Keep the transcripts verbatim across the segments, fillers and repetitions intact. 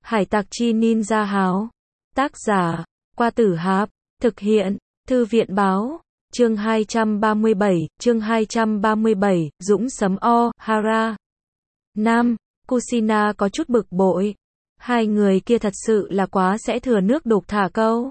Hải tặc chi ninja háo. Tác giả, Qua Tử Hạp. Thực hiện, Thư viện báo. Chương hai trăm ba mươi bảy, chương hai trăm ba mươi bảy, Dũng sấm O, Hara. Nam, Kushina có chút bực bội. Hai người kia thật sự là quá sẽ thừa nước đục thả câu.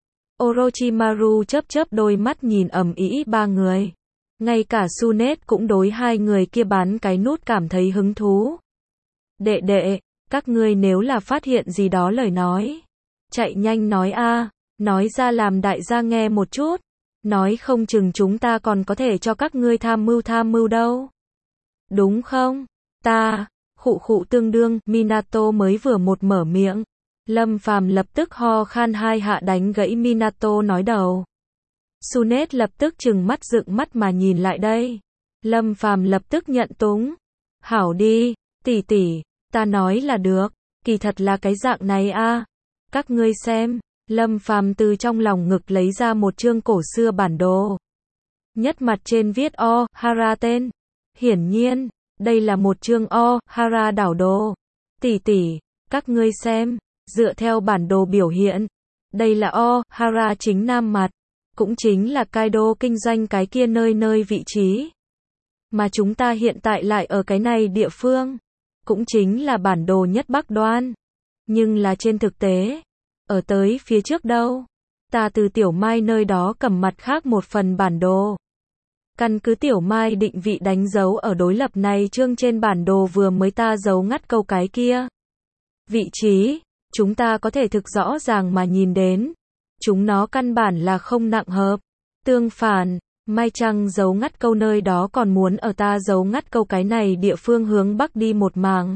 Orochimaru chớp chớp đôi mắt nhìn ầm ĩ ba người. Ngay cả Sunet cũng đối hai người kia bán cái nút cảm thấy hứng thú. Đệ đệ, các ngươi nếu là phát hiện gì đó lời nói, chạy nhanh nói a, nói ra làm đại gia nghe một chút. Nói không chừng chúng ta còn có thể cho các ngươi tham mưu tham mưu đâu. Đúng không? Ta, khụ khụ tương đương, Minato mới vừa một mở miệng. Lâm Phàm lập tức ho khan hai hạ đánh gãy Minato nói đầu. Sunet lập tức trừng mắt dựng mắt mà nhìn lại đây. Lâm Phàm lập tức nhận túng. Hảo đi, tỷ tỷ, ta nói là được, kỳ thật là cái dạng này a. Các ngươi xem, Lâm Phàm từ trong lòng ngực lấy ra một chương cổ xưa bản đồ. Nhất mặt trên viết O, Hara tên. Hiển nhiên, đây là một chương O, Hara đảo đồ. Tỷ tỷ, các ngươi xem, dựa theo bản đồ biểu hiện, đây là O, Hara chính nam mặt, cũng chính là Kaido kinh doanh cái kia nơi nơi vị trí. Mà chúng ta hiện tại lại ở cái này địa phương, cũng chính là bản đồ nhất Bắc đoan. Nhưng là trên thực tế, ở tới phía trước đâu, ta từ Tiểu Mai nơi đó cầm mặt khác một phần bản đồ. Căn cứ Tiểu Mai định vị đánh dấu ở đối lập này chương trên bản đồ vừa mới ta giấu ngắt câu cái kia. Vị trí, chúng ta có thể thực rõ ràng mà nhìn đến. Chúng nó căn bản là không nặng hợp. Tương phản, Mai Trăng giấu ngắt câu nơi đó còn muốn ở ta giấu ngắt câu cái này địa phương hướng Bắc đi một mảng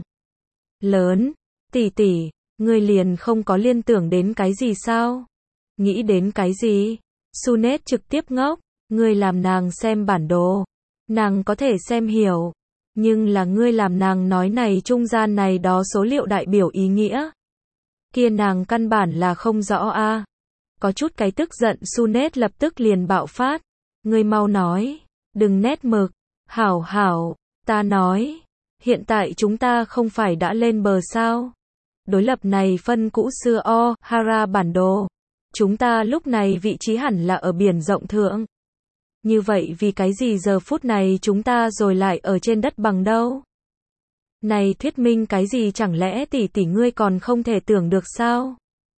lớn. Tỷ tỷ, ngươi liền không có liên tưởng đến cái gì sao? Nghĩ đến cái gì? Sunet trực tiếp ngốc. Ngươi làm nàng xem bản đồ, nàng có thể xem hiểu. Nhưng là ngươi làm nàng nói này trung gian này đó số liệu đại biểu ý nghĩa. Kia nàng căn bản là không rõ a. Có chút cái tức giận Sunet lập tức liền bạo phát. Ngươi mau nói, đừng nét mực. Hảo hảo, ta nói, hiện tại chúng ta không phải đã lên bờ sao? Đối lập này phân cũ xưa O, Hara bản đồ. Chúng ta lúc này vị trí hẳn là ở biển rộng thượng. Như vậy vì cái gì giờ phút này chúng ta rồi lại ở trên đất bằng đâu? Này thuyết minh cái gì chẳng lẽ tỷ tỷ ngươi còn không thể tưởng được sao?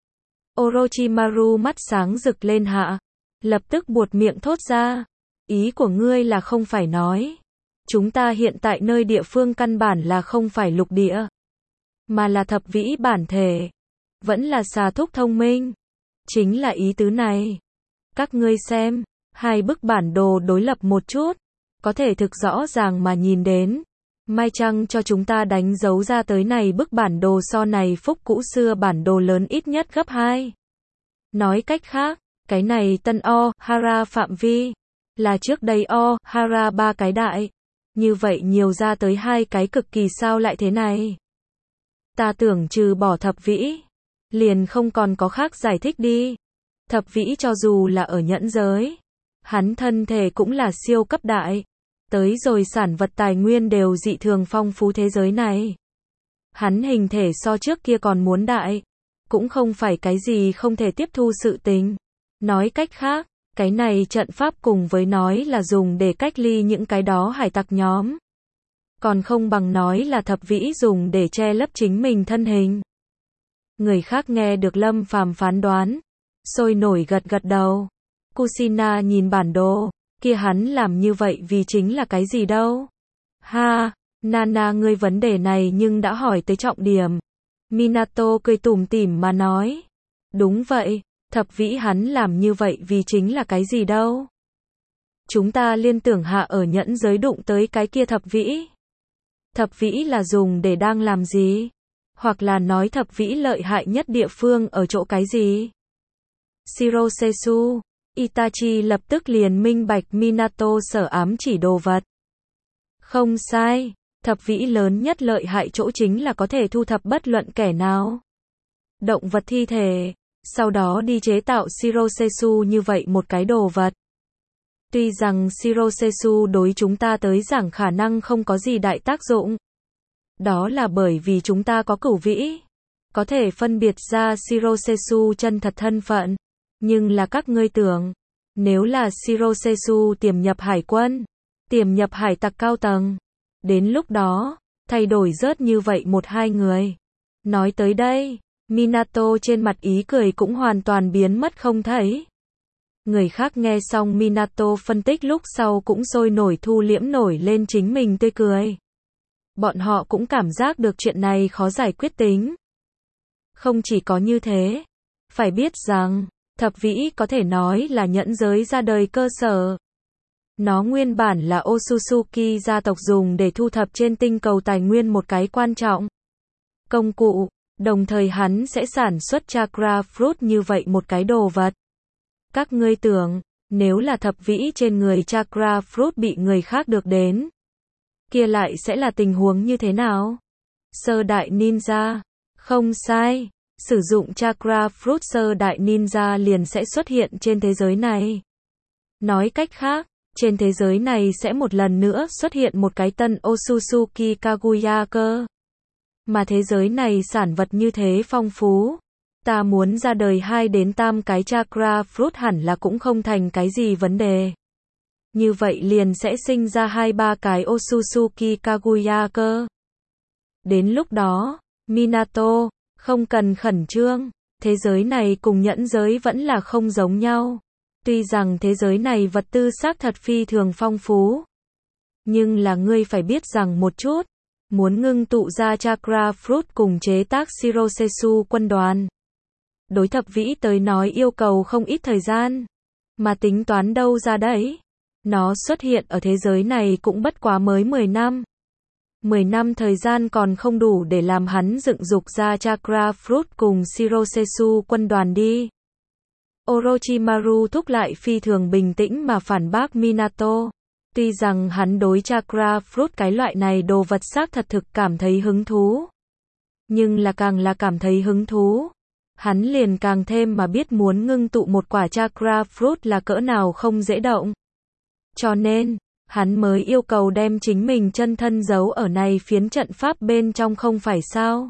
Orochimaru mắt sáng rực lên hạ. Lập tức buột miệng thốt ra. Ý của ngươi là không phải nói. Chúng ta hiện tại nơi địa phương căn bản là không phải lục địa. Mà là thập vĩ bản thể. Vẫn là xà thúc thông minh. Chính là ý tứ này. Các ngươi xem. Hai bức bản đồ đối lập một chút. Có thể thực rõ ràng mà nhìn đến. Mai Trăng cho chúng ta đánh dấu ra tới này bức bản đồ so này phúc cũ xưa bản đồ lớn ít nhất gấp hai. Nói cách khác, cái này tân O, Hara phạm vi. Là trước đây O, Hara ba cái đại. Như vậy nhiều ra tới hai cái cực kỳ sao lại thế này. Ta tưởng trừ bỏ thập vĩ. Liền không còn có khác giải thích đi. Thập vĩ cho dù là ở nhẫn giới. Hắn thân thể cũng là siêu cấp đại. Tới rồi sản vật tài nguyên đều dị thường phong phú thế giới này. Hắn hình thể so trước kia còn muốn đại. Cũng không phải cái gì không thể tiếp thu sự tình. Nói cách khác, cái này trận pháp cùng với nói là dùng để cách ly những cái đó hải tặc nhóm. Còn không bằng nói là thập vĩ dùng để che lấp chính mình thân hình. Người khác nghe được Lâm Phàm phán đoán. Sôi nổi gật gật đầu. Kushina nhìn bản đồ, kia hắn làm như vậy vì chính là cái gì đâu? Ha, Nana ngươi vấn đề này nhưng đã hỏi tới trọng điểm. Minato cười tủm tỉm mà nói. Đúng vậy, thập vĩ hắn làm như vậy vì chính là cái gì đâu? Chúng ta liên tưởng hạ ở nhẫn giới đụng tới cái kia thập vĩ. Thập vĩ là dùng để đang làm gì? Hoặc là nói thập vĩ lợi hại nhất địa phương ở chỗ cái gì? Shirosesu. Itachi lập tức liền minh bạch Minato sở ám chỉ đồ vật. Không sai, thập vĩ lớn nhất lợi hại chỗ chính là có thể thu thập bất luận kẻ nào. Động vật thi thể, sau đó đi chế tạo Shirosesu như vậy một cái đồ vật. Tuy rằng Shirosesu đối chúng ta tới giảng khả năng không có gì đại tác dụng. Đó là bởi vì chúng ta có cửu vĩ. có thể phân biệt ra Shirosesu chân thật thân phận. Nhưng là các ngươi tưởng, nếu là Shirosesu tiềm nhập hải quân, tiềm nhập hải tặc cao tầng, đến lúc đó, thay đổi rớt như vậy một hai người. Nói tới đây, Minato trên mặt ý cười cũng hoàn toàn biến mất không thấy. Người khác nghe xong Minato phân tích lúc sau cũng sôi nổi thu liễm nổi lên chính mình tươi cười. Bọn họ cũng cảm giác được chuyện này khó giải quyết tính. Không chỉ có như thế, phải biết rằng, thập vĩ có thể nói là nhẫn giới ra đời cơ sở. Nó nguyên bản là Otsutsuki gia tộc dùng để thu thập trên tinh cầu tài nguyên một cái quan trọng công cụ, đồng thời hắn sẽ sản xuất chakra fruit như vậy một cái đồ vật. Các ngươi tưởng, nếu là thập vĩ trên người chakra fruit bị người khác được đến, kia lại sẽ là tình huống như thế nào? Sơ đại ninja, không sai, sử dụng chakra fruit sơ đại ninja liền sẽ xuất hiện trên thế giới này. Nói cách khác, trên thế giới này sẽ một lần nữa xuất hiện một cái tân Otsutsuki Kaguya cơ. Mà thế giới này sản vật như thế phong phú, ta muốn ra đời hai đến tam cái chakra fruit hẳn là cũng không thành cái gì vấn đề. Như vậy liền sẽ sinh ra hai ba cái Otsutsuki Kaguya cơ. Đến lúc đó, Minato, không cần khẩn trương, thế giới này cùng nhẫn giới vẫn là không giống nhau. Tuy rằng thế giới này vật tư xác thật phi thường phong phú, nhưng là ngươi phải biết rằng một chút, muốn ngưng tụ ra chakra fruit cùng chế tác Shirosesu quân đoàn. Đối thập vĩ tới nói yêu cầu không ít thời gian, mà tính toán đâu ra đấy. Nó xuất hiện ở thế giới này cũng bất quá mới mười năm. mười năm thời gian còn không đủ để làm hắn dựng dục ra chakra fruit cùng Shirosesu quân đoàn đi. Orochimaru thúc lại phi thường bình tĩnh mà phản bác Minato. Tuy rằng hắn đối chakra fruit cái loại này đồ vật xác thật thực cảm thấy hứng thú. Nhưng là càng là cảm thấy hứng thú, hắn liền càng thêm mà biết muốn ngưng tụ một quả chakra fruit là cỡ nào không dễ động. Cho nên, hắn mới yêu cầu đem chính mình chân thân giấu ở này phiến trận pháp bên trong không phải sao.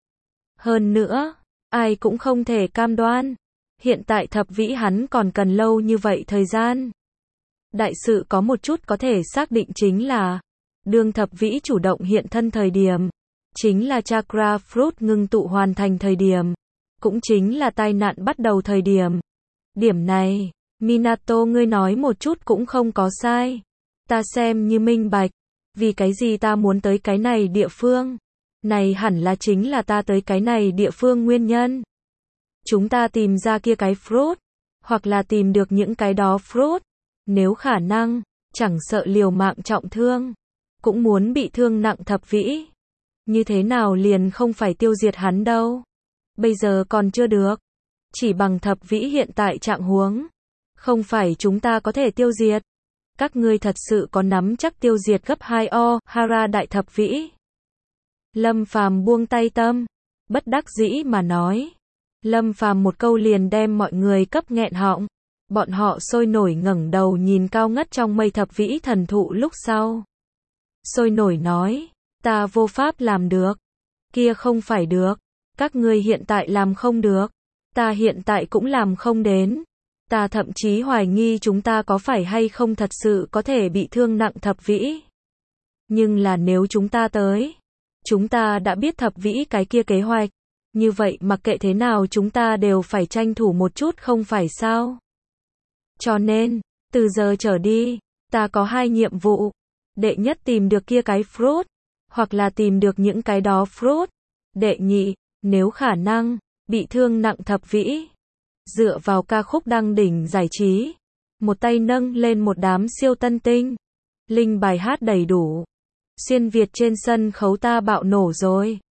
Hơn nữa, ai cũng không thể cam đoan. Hiện tại thập vĩ hắn còn cần lâu như vậy thời gian. Đại sự có một chút có thể xác định chính là, đương thập vĩ chủ động hiện thân thời điểm, chính là chakra fruit ngưng tụ hoàn thành thời điểm, cũng chính là tai nạn bắt đầu thời điểm. Điểm này, Minato ngươi nói một chút cũng không có sai. Ta xem như minh bạch, vì cái gì ta muốn tới cái này địa phương. Này hẳn là chính là ta tới cái này địa phương nguyên nhân. Chúng ta tìm ra kia cái fruit, hoặc là tìm được những cái đó fruit, nếu khả năng, chẳng sợ liều mạng trọng thương, cũng muốn bị thương nặng thập vĩ. Như thế nào liền không phải tiêu diệt hắn đâu. Bây giờ còn chưa được. Chỉ bằng thập vĩ hiện tại trạng huống, không phải chúng ta có thể tiêu diệt. Các ngươi thật sự có nắm chắc tiêu diệt gấp hai o Hara đại thập vĩ. Lâm Phàm buông tay tâm, bất đắc dĩ mà nói. Lâm Phàm một câu liền đem mọi người cấp nghẹn họng. Bọn họ sôi nổi ngẩng đầu nhìn cao ngất trong mây thập vĩ thần thụ lúc sau. Sôi nổi nói, ta vô pháp làm được. Kia không phải được. Các ngươi hiện tại làm không được. Ta hiện tại cũng làm không đến. Ta thậm chí hoài nghi chúng ta có phải hay không thật sự có thể bị thương nặng thập vĩ. Nhưng là nếu chúng ta tới, chúng ta đã biết thập vĩ cái kia kế hoạch. Như vậy mặc kệ thế nào chúng ta đều phải tranh thủ một chút không phải sao. Cho nên, từ giờ trở đi, ta có hai nhiệm vụ. Đệ nhất tìm được kia cái fruit, hoặc là tìm được những cái đó fruit. Đệ nhị, nếu khả năng, bị thương nặng thập vĩ. Dựa vào ca khúc đăng đỉnh giải trí, một tay nâng lên một đám siêu tân tinh. Linh bài hát đầy đủ. Xuyên Việt trên sân khấu ta bạo nổ rồi.